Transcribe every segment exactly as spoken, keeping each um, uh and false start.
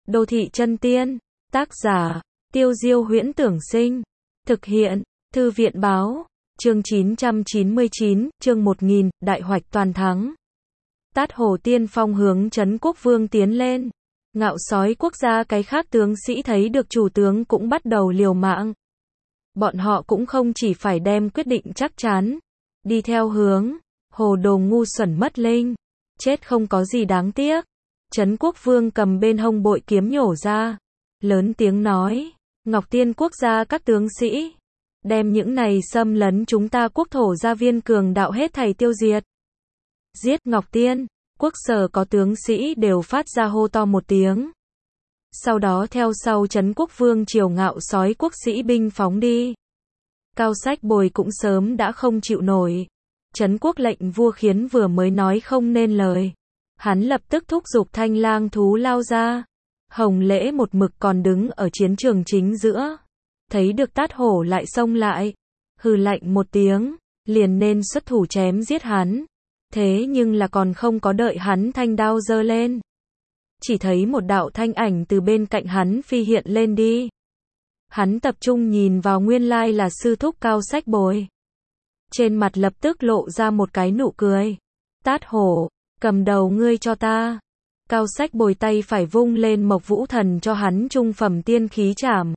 Đô thị chân tiên. Tác giả, Tiêu Diêu Huyễn Tưởng Sinh. Thực hiện, Thư viện Báo. Chương chín trăm chín mươi chín, chương một nghìn, đại hoạch toàn thắng. Tát Hồ tiên phong hướng Trấn Quốc Vương tiến lên. Ngạo sói quốc gia cái khác tướng sĩ thấy được chủ tướng cũng bắt đầu liều mạng. Bọn họ cũng không chỉ phải đem quyết định chắc chắn. Đi theo hướng, hồ đồ ngu xuẩn mất linh. Chết không có gì đáng tiếc. Trấn Quốc Vương cầm bên hông bội kiếm nhổ ra. Lớn tiếng nói, Ngọc Tiên quốc gia các tướng sĩ. Đem những này xâm lấn chúng ta quốc thổ gia viên cường đạo hết thảy tiêu diệt. Giết Ngọc Tiên, quốc sở có tướng sĩ đều phát ra hô to một tiếng. Sau đó theo sau Trấn Quốc Vương triều ngạo sói quốc sĩ binh phóng đi. Cao Sách Bồi cũng sớm đã không chịu nổi. Trấn Quốc lệnh vua khiến vừa mới nói không nên lời. Hắn lập tức thúc giục thanh lang thú lao ra. Hồng Lễ một mực còn đứng ở chiến trường chính giữa. Thấy được Tát Hổ lại xông lại. Hừ lạnh một tiếng, liền nên xuất thủ chém giết hắn. Thế nhưng là còn không có đợi hắn thanh đao giơ lên. Chỉ thấy một đạo thanh ảnh từ bên cạnh hắn phi hiện lên đi. Hắn tập trung nhìn vào nguyên lai là sư thúc Cao Sách Bồi. Trên mặt lập tức lộ ra một cái nụ cười. Tát Hổ, cầm đầu ngươi cho ta. Cao Sách Bồi tay phải vung lên Mộc Vũ Thần cho hắn trung phẩm tiên khí trảm.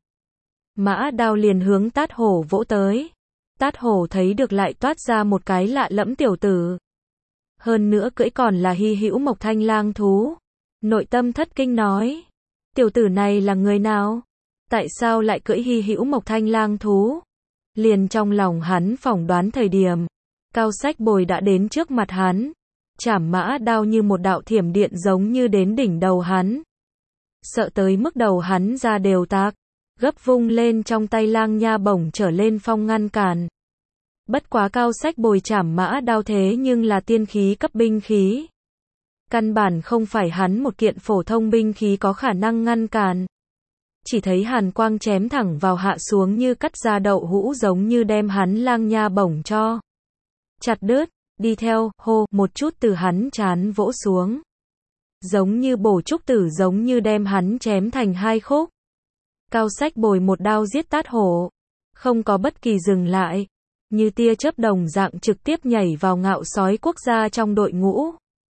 Mã đao liền hướng Tát Hổ vỗ tới. Tát Hổ thấy được lại toát ra một cái lạ lẫm tiểu tử. Hơn nữa cưỡi còn là hy hữu mộc thanh lang thú. Nội tâm thất kinh nói. Tiểu tử này là người nào? Tại sao lại cưỡi hy hữu mộc thanh lang thú? Liền trong lòng hắn phỏng đoán thời điểm. Cao Sách Bồi đã đến trước mặt hắn. Chảm mã đao như một đạo thiểm điện giống như đến đỉnh đầu hắn. Sợ tới mức đầu hắn ra đều tạc. Gấp vung lên trong tay lang nha bổng trở lên phong ngăn cản. Bất quá Cao Sách Bồi chảm mã đao thế nhưng là tiên khí cấp binh khí. Căn bản không phải hắn một kiện phổ thông binh khí có khả năng ngăn cản. Chỉ thấy hàn quang chém thẳng vào hạ xuống như cắt ra đậu hũ giống như đem hắn lang nha bổng cho. Chặt đứt, đi theo, hô, một chút từ hắn trán vỗ xuống. Giống như bổ trúc tử giống như đem hắn chém thành hai khúc. Cao Sách Bồi một đao giết Tát Hổ. Không có bất kỳ dừng lại. Như tia chớp đồng dạng trực tiếp nhảy vào ngạo sói quốc gia trong đội ngũ.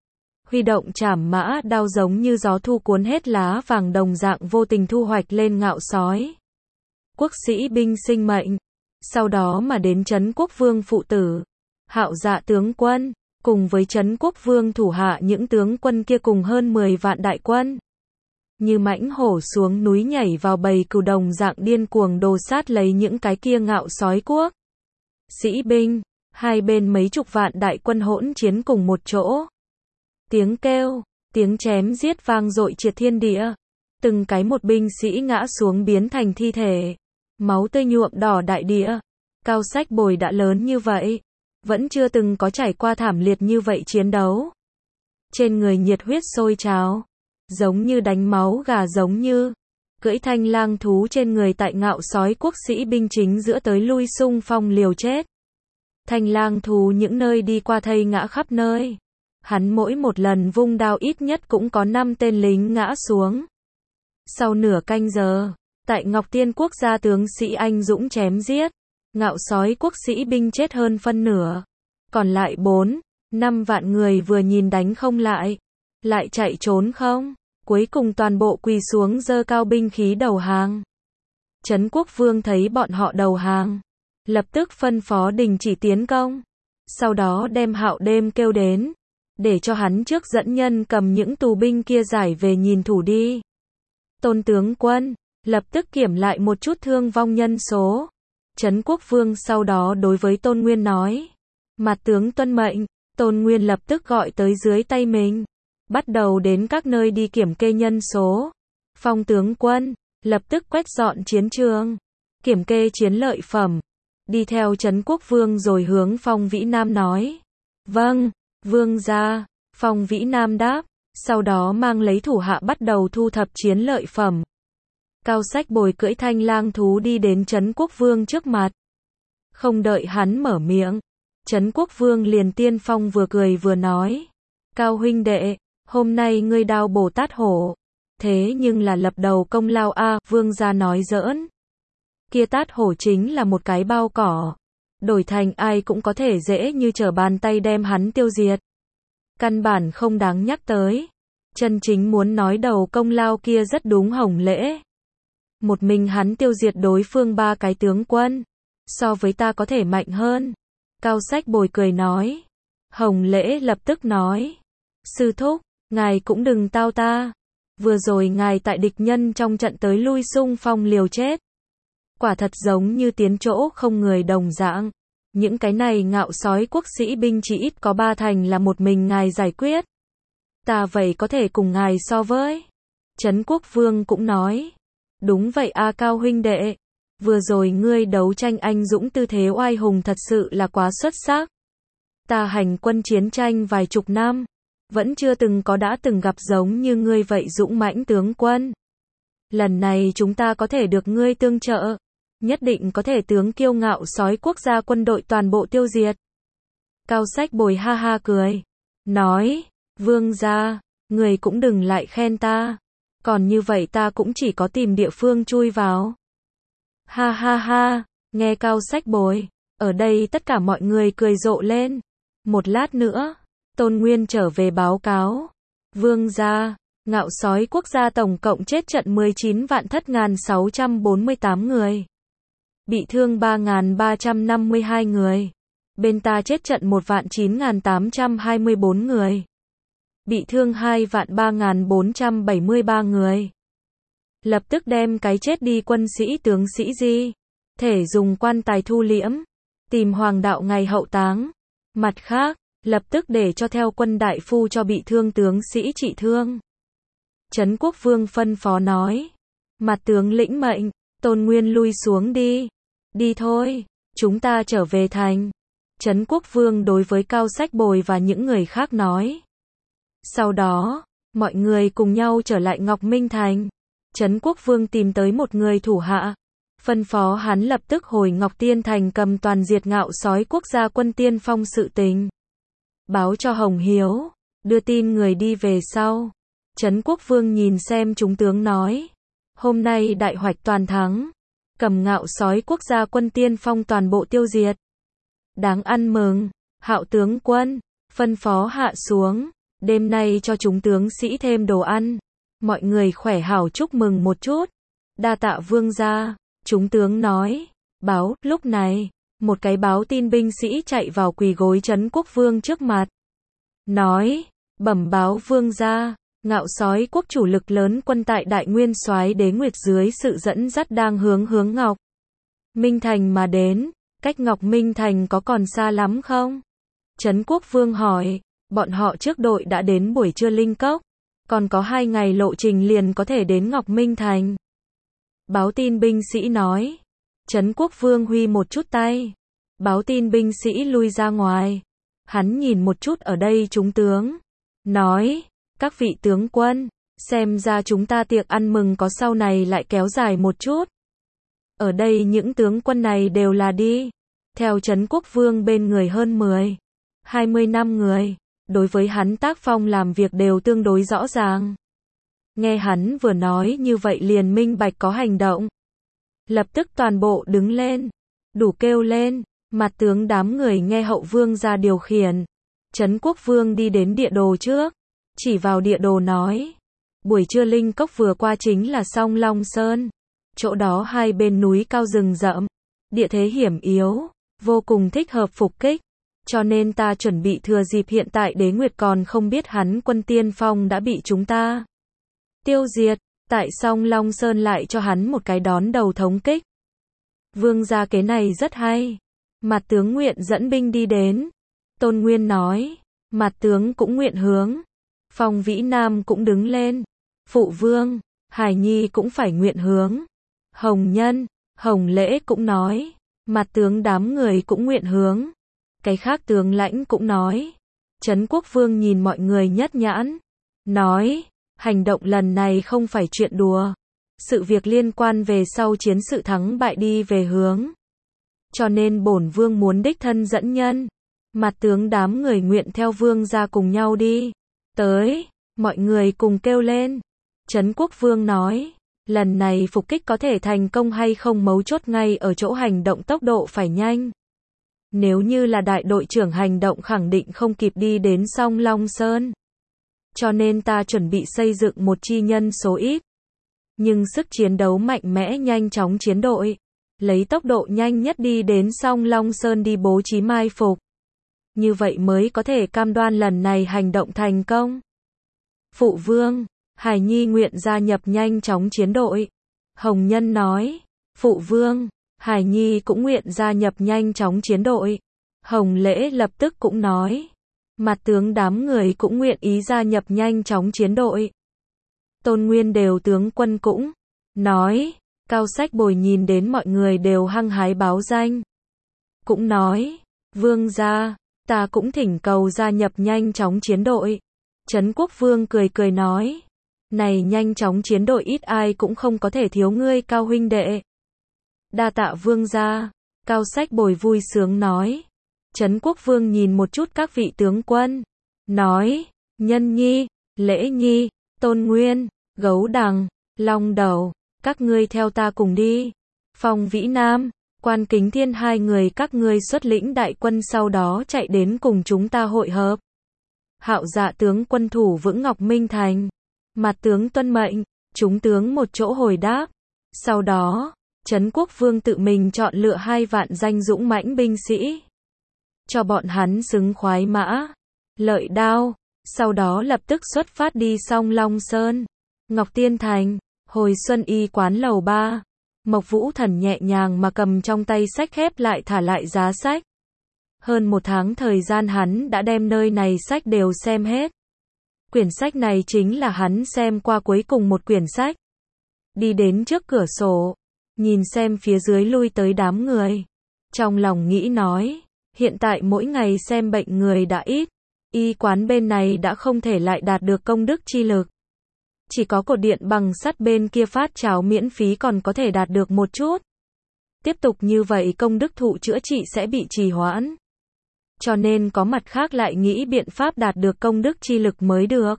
Huy động chảm mã đao giống như gió thu cuốn hết lá vàng đồng dạng vô tình thu hoạch lên ngạo sói. Quốc sĩ binh sinh mệnh. Sau đó mà đến Trấn Quốc Vương phụ tử. Hạo Dạ tướng quân. Cùng với Trấn Quốc Vương thủ hạ những tướng quân kia cùng hơn mười vạn đại quân. Như mãnh hổ xuống núi nhảy vào bầy cừu đồng dạng điên cuồng đồ sát lấy những cái kia ngạo sói quốc. Sĩ binh, hai bên mấy chục vạn đại quân hỗn chiến cùng một chỗ. Tiếng kêu, tiếng chém giết vang dội triệt thiên địa. Từng cái một binh sĩ ngã xuống biến thành thi thể. Máu tươi nhuộm đỏ đại địa. Cao Sách Bồi đã lớn như vậy. Vẫn chưa từng có trải qua thảm liệt như vậy chiến đấu. Trên người nhiệt huyết sôi trào. Giống như đánh máu gà giống như. Cưỡi thanh lang thú trên người tại ngạo sói quốc sĩ binh chính giữa tới lui xung phong liều chết. Thanh lang thú những nơi đi qua thây ngã khắp nơi. Hắn mỗi một lần vung đao ít nhất cũng có năm tên lính ngã xuống. Sau nửa canh giờ, tại Ngọc Tiên quốc gia tướng sĩ anh dũng chém giết. Ngạo sói quốc sĩ binh chết hơn phân nửa. Còn lại bốn, năm vạn người vừa nhìn đánh không lại. Lại chạy trốn không? Cuối cùng toàn bộ quỳ xuống giơ cao binh khí đầu hàng. Trấn Quốc Vương thấy bọn họ đầu hàng. Lập tức phân phó đình chỉ tiến công. Sau đó đem Hạo Đêm kêu đến. Để cho hắn trước dẫn nhân cầm những tù binh kia giải về nhìn thủ đi. Tôn tướng quân, lập tức kiểm lại một chút thương vong nhân số. Trấn Quốc Vương sau đó đối với Tôn Nguyên nói. Mặt tướng tuân mệnh, Tôn Nguyên lập tức gọi tới dưới tay mình. Bắt đầu đến các nơi đi kiểm kê nhân số. Phong tướng quân, lập tức quét dọn chiến trường. Kiểm kê chiến lợi phẩm. Đi theo Trấn Quốc Vương rồi hướng Phong Vĩ Nam nói. Vâng, Vương gia. Phong Vĩ Nam đáp. Sau đó mang lấy thủ hạ bắt đầu thu thập chiến lợi phẩm. Cao Sách Bồi cưỡi thanh lang thú đi đến Trấn Quốc Vương trước mặt. Không đợi hắn mở miệng. Trấn Quốc Vương liền tiên phong vừa cười vừa nói. Cao huynh đệ. Hôm nay ngươi đao bổ Tát Hổ. Thế nhưng là lập đầu công lao a, vương gia nói giỡn. Kia Tát Hổ chính là một cái bao cỏ. Đổi thành ai cũng có thể dễ như trở bàn tay đem hắn tiêu diệt. Căn bản không đáng nhắc tới. Chân chính muốn nói đầu công lao kia rất đúng Hồng Lễ. Một mình hắn tiêu diệt đối phương ba cái tướng quân. So với ta có thể mạnh hơn. Cao Sách Bồi cười nói. Hồng Lễ lập tức nói. Sư thúc, ngài cũng đừng tao ta. Vừa rồi ngài tại địch nhân trong trận tới lui xung phong liều chết. Quả thật giống như tiến chỗ không người đồng dạng. Những cái này ngạo sói quốc sĩ binh chỉ ít có ba thành là một mình ngài giải quyết. Ta vậy có thể cùng ngài so với. Trấn Quốc Vương cũng nói. Đúng vậy a Cao huynh đệ. Vừa rồi ngươi đấu tranh anh dũng tư thế oai hùng thật sự là quá xuất sắc. Ta hành quân chiến tranh vài chục năm. Vẫn chưa từng có đã từng gặp giống như ngươi vậy dũng mãnh tướng quân. Lần này chúng ta có thể được ngươi tương trợ. Nhất định có thể tướng kiêu ngạo sói quốc gia quân đội toàn bộ tiêu diệt. Cao Sách Bồi ha ha cười. Nói, vương gia, người cũng đừng lại khen ta. Còn như vậy ta cũng chỉ có tìm địa phương chui vào. Ha ha ha, nghe Cao Sách Bồi. Ở đây tất cả mọi người cười rộ lên. Một lát nữa, Tôn Nguyên trở về báo cáo. Vương gia, ngạo sói quốc gia tổng cộng chết trận mười chín vạn thất ngàn sáu trăm bốn mươi tám người. Bị thương ba nghìn ba trăm năm mươi hai người. Bên ta chết trận một vạn chín nghìn tám trăm hai mươi bốn người. Bị thương hai vạn ba nghìn bốn trăm bảy mươi ba người. Lập tức đem cái chết đi quân sĩ tướng sĩ di. Thể dùng quan tài thu liễm. Tìm hoàng đạo ngày hậu táng. Mặt khác, lập tức để cho theo quân đại phu cho bị thương tướng sĩ trị thương. Trấn Quốc Vương phân phó nói. Mặt tướng lĩnh mệnh. Tôn Nguyên lui xuống đi. Đi thôi, chúng ta trở về thành. Trấn Quốc Vương đối với Cao Sách Bồi và những người khác nói. Sau đó, mọi người cùng nhau trở lại Ngọc Minh Thành. Trấn Quốc Vương tìm tới một người thủ hạ. Phân phó hắn lập tức hồi Ngọc Tiên Thành cầm toàn diệt ngạo sói quốc gia quân tiên phong sự tình. Báo cho Hồng Hiếu, đưa tin người đi về sau. Trấn Quốc Vương nhìn xem chúng tướng nói. Hôm nay đại hoạch toàn thắng. Cầm ngạo sói quốc gia quân tiên phong toàn bộ tiêu diệt. Đáng ăn mừng, Hạo tướng quân, phân phó hạ xuống, đêm nay cho chúng tướng sĩ thêm đồ ăn. Mọi người khỏe hảo chúc mừng một chút. Đa tạ vương gia, chúng tướng nói. Báo, lúc này, một cái báo tin binh sĩ chạy vào quỳ gối Trấn Quốc Vương trước mặt. Nói, bẩm báo vương gia. Ngạo sói quốc chủ lực lớn quân tại Đại Nguyên Soái Đế Nguyệt dưới sự dẫn dắt đang hướng hướng Ngọc Minh Thành mà đến. Cách Ngọc Minh Thành có còn xa lắm không? Trấn Quốc Vương hỏi. Bọn họ trước đội đã đến buổi trưa Linh Cốc. Còn có hai ngày lộ trình liền có thể đến Ngọc Minh Thành. Báo tin binh sĩ nói. Trấn Quốc Vương huy một chút tay. Báo tin binh sĩ lui ra ngoài. Hắn nhìn một chút ở đây chúng tướng. Nói. Các vị tướng quân, xem ra chúng ta tiệc ăn mừng có sau này lại kéo dài một chút. Ở đây những tướng quân này đều là đi. Theo Trấn Quốc Vương bên người hơn mười, hai mươi năm người. Đối với hắn tác phong làm việc đều tương đối rõ ràng. Nghe hắn vừa nói như vậy liền minh bạch có hành động. Lập tức toàn bộ đứng lên. Đủ kêu lên. Mặt tướng đám người nghe hậu vương ra điều khiển. Trấn Quốc Vương đi đến địa đồ trước. Chỉ vào địa đồ nói. Buổi trưa Linh Cốc vừa qua chính là Song Long Sơn. Chỗ đó hai bên núi cao rừng rậm. Địa thế hiểm yếu. Vô cùng thích hợp phục kích. Cho nên ta chuẩn bị thừa dịp hiện tại Đế Nguyệt còn không biết hắn quân tiên phong đã bị chúng ta tiêu diệt. Tại Song Long Sơn lại cho hắn một cái đón đầu thống kích. Vương gia kế này rất hay. Mặt tướng nguyện dẫn binh đi đến. Tôn Nguyên nói. Mặt tướng cũng nguyện hướng. Phong Vĩ Nam cũng đứng lên. Phụ vương, Hải Nhi cũng phải nguyện hướng. Hồng Nhân, Hồng Lễ cũng nói. Mặt tướng đám người cũng nguyện hướng. Cái khác tướng lãnh cũng nói. Trấn Quốc Vương nhìn mọi người nhất nhãn. Nói, hành động lần này không phải chuyện đùa. Sự việc liên quan về sau chiến sự thắng bại đi về hướng. Cho nên bổn vương muốn đích thân dẫn nhân. Mặt tướng đám người nguyện theo vương ra cùng nhau đi. Tới, mọi người cùng kêu lên. Trấn Quốc Vương nói, lần này phục kích có thể thành công hay không mấu chốt ngay ở chỗ hành động tốc độ phải nhanh. Nếu như là đại đội trưởng hành động khẳng định không kịp đi đến Song Long Sơn. Cho nên ta chuẩn bị xây dựng một chi nhân số ít, nhưng sức chiến đấu mạnh mẽ nhanh chóng chiến đội, lấy tốc độ nhanh nhất đi đến Song Long Sơn đi bố trí mai phục. Như vậy mới có thể cam đoan lần này hành động thành công. Phụ vương, Hải Nhi nguyện gia nhập nhanh chóng chiến đội. Hồng Nhân nói, Phụ vương, Hải Nhi cũng nguyện gia nhập nhanh chóng chiến đội. Hồng Lễ lập tức cũng nói, mặt tướng đám người cũng nguyện ý gia nhập nhanh chóng chiến đội. Tôn Nguyên đều tướng quân cũng nói, Cao Sách Bồi nhìn đến mọi người đều hăng hái báo danh. Cũng nói, vương gia, ta cũng thỉnh cầu gia nhập nhanh chóng chiến đội. Trấn Quốc Vương cười cười nói, này nhanh chóng chiến đội ít ai cũng không có thể thiếu ngươi Cao huynh đệ. Đa tạ vương gia, Cao Sách Bồi vui sướng nói. Trấn Quốc Vương nhìn một chút các vị tướng quân, nói, Nhân Nhi, Lễ Nhi, Tôn Nguyên, Gấu Đằng, Long Đầu, các ngươi theo ta cùng đi. Phong Vĩ Nam, Quan Kính Thiên hai người các ngươi xuất lĩnh đại quân sau đó chạy đến cùng chúng ta hội hợp. Hạo Dạ tướng quân thủ vững Ngọc Minh Thành. Mặt tướng tuân mệnh, chúng tướng một chỗ hồi đáp. Sau đó, Trấn Quốc Vương tự mình chọn lựa hai vạn danh dũng mãnh binh sĩ, cho bọn hắn xứng khoái mã, lợi đao, sau đó lập tức xuất phát đi Song Long Sơn, Ngọc Tiên Thành, hồi Xuân Y quán lầu ba. Mộc Vũ Thần nhẹ nhàng mà cầm trong tay sách khép lại thả lại giá sách. Hơn một tháng thời gian hắn đã đem nơi này sách đều xem hết. Quyển sách này chính là hắn xem qua cuối cùng một quyển sách. Đi đến trước cửa sổ, nhìn xem phía dưới lui tới đám người. Trong lòng nghĩ nói, hiện tại mỗi ngày xem bệnh người đã ít, y quán bên này đã không thể lại đạt được công đức chi lực. Chỉ có cột điện bằng sắt bên kia phát cháo miễn phí còn có thể đạt được một chút. Tiếp tục như vậy công đức thụ chữa trị sẽ bị trì hoãn. Cho nên có mặt khác lại nghĩ biện pháp đạt được công đức chi lực mới được.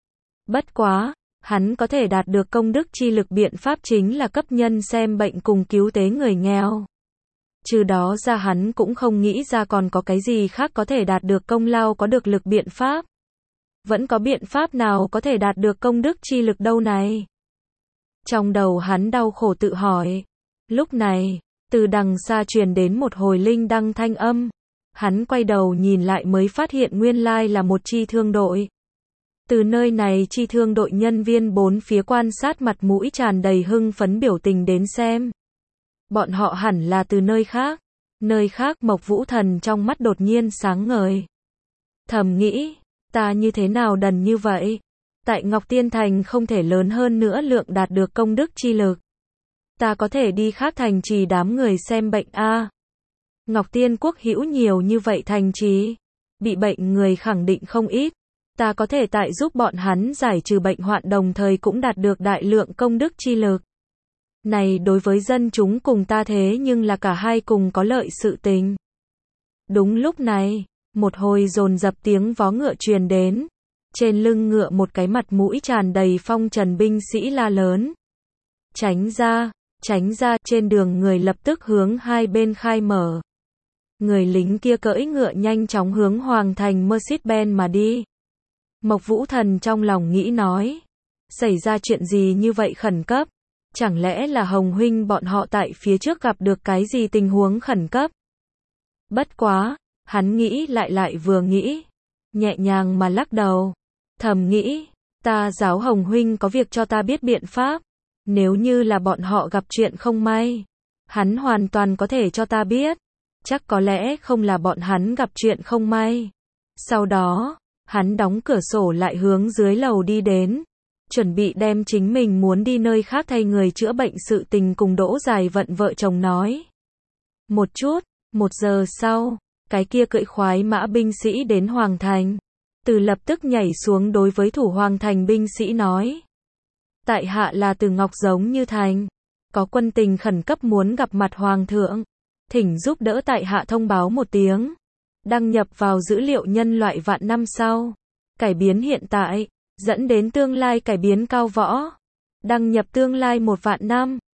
Bất quá, hắn có thể đạt được công đức chi lực biện pháp chính là cấp nhân xem bệnh cùng cứu tế người nghèo. Trừ đó ra hắn cũng không nghĩ ra còn có cái gì khác có thể đạt được công lao có được lực biện pháp. Vẫn có biện pháp nào có thể đạt được công đức chi lực đâu này? Trong đầu hắn đau khổ tự hỏi. Lúc này, từ đằng xa truyền đến một hồi linh đăng thanh âm. Hắn quay đầu nhìn lại mới phát hiện nguyên lai là một chi thương đội. Từ nơi này chi thương đội nhân viên bốn phía quan sát mặt mũi tràn đầy hưng phấn biểu tình đến xem. Bọn họ hẳn là từ nơi khác. Nơi khác Mộc Vũ Thần trong mắt đột nhiên sáng ngời. Thầm nghĩ, ta như thế nào đần như vậy? Tại Ngọc Tiên Thành không thể lớn hơn nữa lượng đạt được công đức chi lực. Ta có thể đi khác thành trì đám người xem bệnh a. À. Ngọc Tiên quốc hữu nhiều như vậy thành trì, bị bệnh người khẳng định không ít. Ta có thể tại giúp bọn hắn giải trừ bệnh hoạn đồng thời cũng đạt được đại lượng công đức chi lực. Này đối với dân chúng cùng ta thế nhưng là cả hai cùng có lợi sự tình. Đúng lúc này, một hồi dồn dập tiếng vó ngựa truyền đến. Trên lưng ngựa một cái mặt mũi tràn đầy phong trần binh sĩ la lớn. Tránh ra, tránh ra, trên đường người lập tức hướng hai bên khai mở. Người lính kia cưỡi ngựa nhanh chóng hướng Hoàng thành Mercedes-Benz mà đi. Mộc Vũ Thần trong lòng nghĩ nói. Xảy ra chuyện gì như vậy khẩn cấp? Chẳng lẽ là Hồng huynh bọn họ tại phía trước gặp được cái gì tình huống khẩn cấp? Bất quá, hắn nghĩ lại lại vừa nghĩ. Nhẹ nhàng mà lắc đầu. Thầm nghĩ, ta giáo Hồng huynh có việc cho ta biết biện pháp. Nếu như là bọn họ gặp chuyện không may, hắn hoàn toàn có thể cho ta biết. Chắc có lẽ không là bọn hắn gặp chuyện không may. Sau đó, hắn đóng cửa sổ lại hướng dưới lầu đi đến. Chuẩn bị đem chính mình muốn đi nơi khác thay người chữa bệnh sự tình cùng Đỗ Dài Vận vợ chồng nói. Một chút, một giờ sau, cái kia cưỡi khoái mã binh sĩ đến Hoàng thành. Từ lập tức nhảy xuống đối với thủ Hoàng thành binh sĩ nói. Tại hạ là Từ Ngọc Giống Như Thành. Có quân tình khẩn cấp muốn gặp mặt Hoàng thượng. Thỉnh giúp đỡ tại hạ thông báo một tiếng. Đăng nhập vào dữ liệu nhân loại vạn năm sau. Cải biến hiện tại, dẫn đến tương lai cải biến cao võ. Đăng nhập tương lai một vạn năm.